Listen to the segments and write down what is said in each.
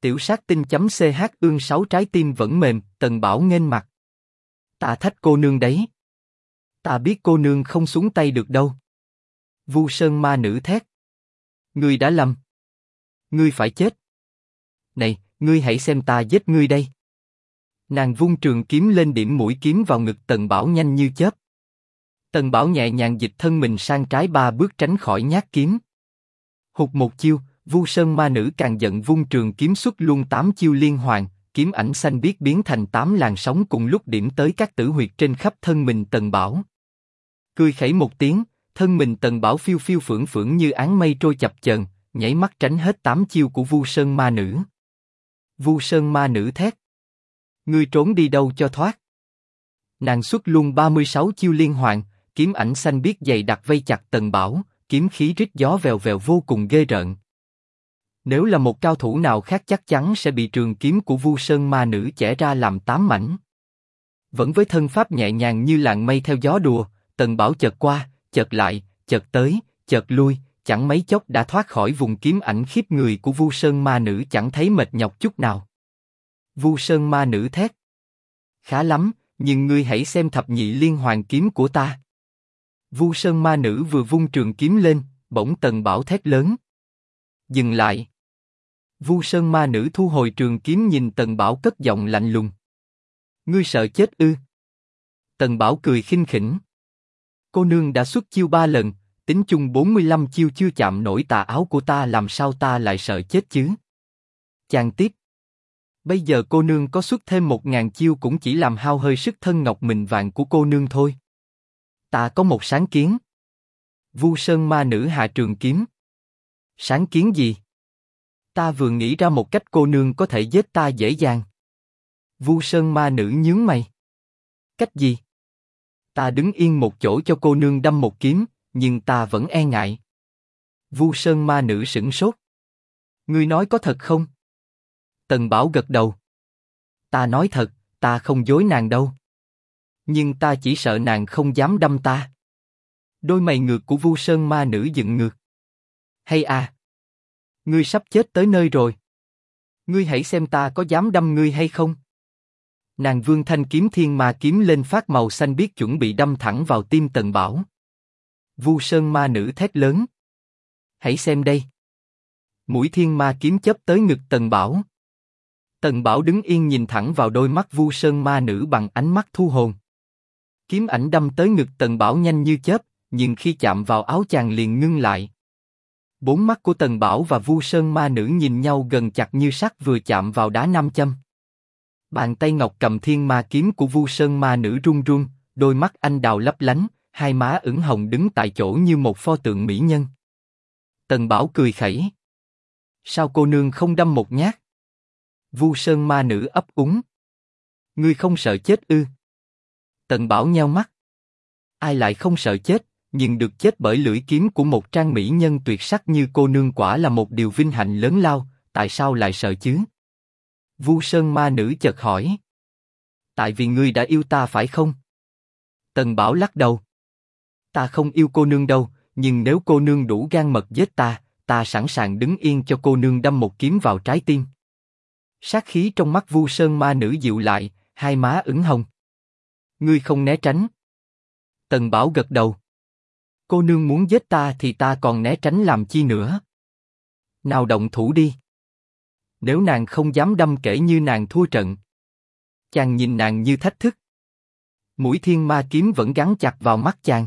Tiểu sát tinh.ch ương 6 trái tim vẫn mềm, Tần Bảo nghênh mặt. Ta thách cô nương đấy. Ta biết cô nương không xuống tay được đâu. Vu Sơn ma nữ thét. Ngươi đã lầm. Ngươi phải chết. Này, ngươi hãy xem ta giết ngươi đây. Nàng vung trường kiếm lên điểm mũi kiếm vào ngực Tần Bảo nhanh như chớp. Tần Bảo nhẹ nhàng dịch thân mình sang trái 3 bước tránh khỏi nhát kiếm. Hụt một chiêu, Vu Sơn ma nữ càng giận vung trường kiếm xuất luôn 8 chiêu liên hoàn, kiếm ảnh xanh biếc biến thành 8 làn sóng cùng lúc điểm tới các tử huyệt trên khắp thân mình Tần Bảo. Cười khẩy một tiếng, thân mình Tần Bảo phiêu phiêu phưởng phưởng như áng mây trôi chập chờn, nhảy mắt tránh hết 8 chiêu của Vu Sơn ma nữ. Vu Sơn ma nữ thét. Ngươi trốn đi đâu cho thoát. Nàng xuất luôn 36 chiêu liên hoàn, kiếm ảnh xanh biếc dày đặc vây chặt Tần Bảo, kiếm khí rít gió vèo vèo vô cùng ghê rợn. Nếu là một cao thủ nào khác chắc chắn sẽ bị trường kiếm của Vu Sơn ma nữ chẻ ra làm 8 mảnh. Vẫn với thân pháp nhẹ nhàng như làn mây theo gió đùa, Tần Bảo chợt qua, chợt lại, chợt tới, chợt lui, chẳng mấy chốc đã thoát khỏi vùng kiếm ảnh khiếp người của Vu Sơn ma nữ chẳng thấy mệt nhọc chút nào. Vu Sơn ma nữ thét. Khá lắm, nhưng ngươi hãy xem thập nhị liên hoàn kiếm của ta. Vu Sơn ma nữ vừa vung trường kiếm lên, bỗng Tần Bảo thét lớn. Dừng lại. Vu Sơn ma nữ thu hồi trường kiếm nhìn Tần Bảo cất giọng lạnh lùng. Ngươi sợ chết ư? Tần Bảo cười khinh khỉnh. Cô nương đã xuất chiêu 3 lần, tính chung 45 chiêu chưa chạm nổi tà áo của ta, làm sao ta lại sợ chết chứ? Chàng tiếp. Bây giờ cô nương có xuất thêm 1000 chiêu cũng chỉ làm hao hơi sức thân ngọc mình vàng của cô nương thôi. Ta có một sáng kiến. Vu Sơn ma nữ hạ trường kiếm. Sáng kiến gì? Ta vừa nghĩ ra một cách cô nương có thể giết ta dễ dàng. Vu Sơn ma nữ nhướng mày. Cách gì? Ta đứng yên một chỗ cho cô nương đâm một kiếm, nhưng ta vẫn e ngại. Vu Sơn ma nữ sửng sốt. Ngươi nói có thật không? Tần Bảo gật đầu. Ta nói thật, ta không dối nàng đâu. Nhưng ta chỉ sợ nàng không dám đâm ta. Đôi mày ngược của Vu Sơn ma nữ dựng ngược. Hay à? Ngươi sắp chết tới nơi rồi. Ngươi hãy xem ta có dám đâm ngươi hay không. Nàng vươn thanh kiếm thiên ma kiếm lên phát màu xanh biếc chuẩn bị đâm thẳng vào tim Tần Bảo. Vu Sơn ma nữ thét lớn. Hãy xem đây. Mũi thiên ma kiếm chớp tới ngực Tần Bảo. Tần Bảo đứng yên nhìn thẳng vào đôi mắt Vu Sơn ma nữ bằng ánh mắt thu hồn. Kiếm ảnh đâm tới ngực Tần Bảo nhanh như chớp, nhưng khi chạm vào áo chàng liền ngưng lại. 4 mắt của Tần Bảo và Vu Sơn ma nữ nhìn nhau gần chặt như sắt vừa chạm vào đá nam châm. Bàn tay ngọc cầm thiên ma kiếm của Vu Sơn ma nữ run run, đôi mắt anh đào lấp lánh, hai má ửng hồng đứng tại chỗ như một pho tượng mỹ nhân. Tần Bảo cười khẩy. Sao cô nương không đâm một nhát? Vu Sơn ma nữ ấp úng. Ngươi không sợ chết ư? Tần Bảo nheo mắt. Ai lại không sợ chết, nhưng được chết bởi lưỡi kiếm của một trang mỹ nhân tuyệt sắc như cô nương quả là một điều vinh hạnh lớn lao, tại sao lại sợ chứ? Vu Sơn ma nữ chợt hỏi. Tại vì ngươi đã yêu ta phải không? Tần Bảo lắc đầu. Ta không yêu cô nương đâu, nhưng nếu cô nương đủ gan mật giết ta, ta sẵn sàng đứng yên cho cô nương đâm một kiếm vào trái tim. Sát khí trong mắt Vu Sơn ma nữ dịu lại, hai má ửng hồng. Ngươi không né tránh. Tần Bảo gật đầu. Cô nương muốn giết ta thì ta còn né tránh làm chi nữa. Nào động thủ đi. Nếu nàng không dám đâm kể như nàng thua trận. Chàng nhìn nàng như thách thức. Mũi thiên ma kiếm vẫn gắn chặt vào mắt chàng.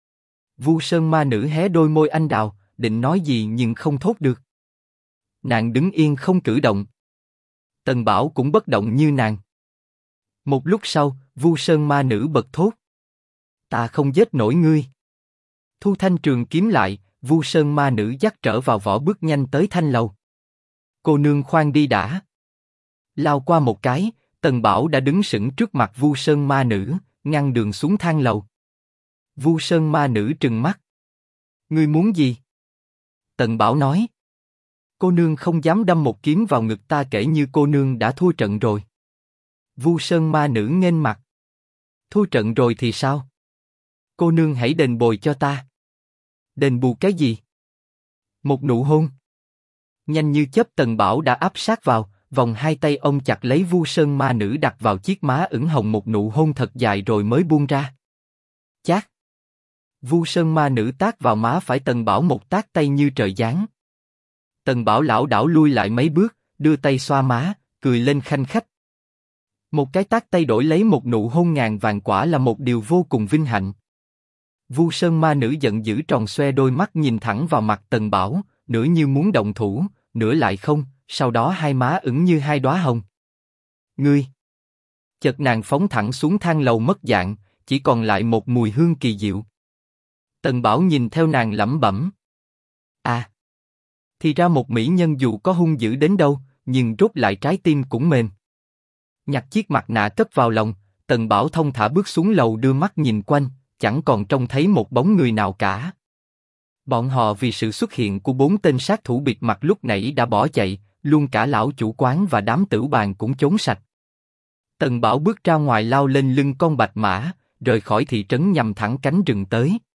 Vu Sơn ma nữ hé đôi môi anh đào, định nói gì nhưng không thốt được. Nàng đứng yên không cử động. Tần Bảo cũng bất động như nàng. Một lúc sau, Vu Sơn ma nữ bật thốt. Ta không giết nổi ngươi. Thu thanh trường kiếm lại, Vu Sơn ma nữ dắt trở vào vỏ bước nhanh tới thanh lầu. Cô nương khoan đi đã. Lao qua một cái, Tần Bảo đã đứng sững trước mặt Vu Sơn ma nữ, ngăn đường xuống thang lầu. Vu Sơn ma nữ trừng mắt. Ngươi muốn gì? Tần Bảo nói. Cô nương không dám đâm một kiếm vào ngực ta kể như cô nương đã thua trận rồi. Vu Sơn ma nữ nghênh mặt. Thua trận rồi thì sao? Cô nương hãy đền bồi cho ta. Đền bù cái gì? Một nụ hôn. Nhanh như chớp Tần Bảo đã áp sát vào, Vòng hai tay ông chặt lấy Vu Sơn ma nữ đặt vào chiếc má ửng hồng một nụ hôn thật dài rồi mới buông ra. Chát. Vu Sơn ma nữ tát vào má phải Tần Bảo một tát tay như trời giáng. Tần Bảo lảo đảo lui lại mấy bước, đưa tay xoa má, cười lên khanh khách. Một cái tát tay đổi lấy một nụ hôn ngàn vàng quả là một điều vô cùng vinh hạnh. Vu Sơn ma nữ giận dữ tròn xoe đôi mắt nhìn thẳng vào mặt Tần Bảo, nửa như muốn động thủ, nửa lại không, sau đó hai má ửng như hai đóa hồng. Ngươi! Chợt nàng phóng thẳng xuống thang lầu mất dạng, chỉ còn lại một mùi hương kỳ diệu. Tần Bảo nhìn theo nàng lẩm bẩm. À! Thì ra một mỹ nhân dù có hung dữ đến đâu, nhưng rút lại trái tim cũng mềm. Nhặt chiếc mặt nạ cất vào lòng, Tần Bảo thông thả bước xuống lầu đưa mắt nhìn quanh, chẳng còn trông thấy một bóng người nào cả. Bọn họ vì sự xuất hiện của 4 tên sát thủ bịt mặt lúc nãy đã bỏ chạy, luôn cả lão chủ quán và đám tửu bàn cũng trốn sạch. Tần Bảo bước ra ngoài lao lên lưng con bạch mã, rời khỏi thị trấn nhằm thẳng cánh rừng tới.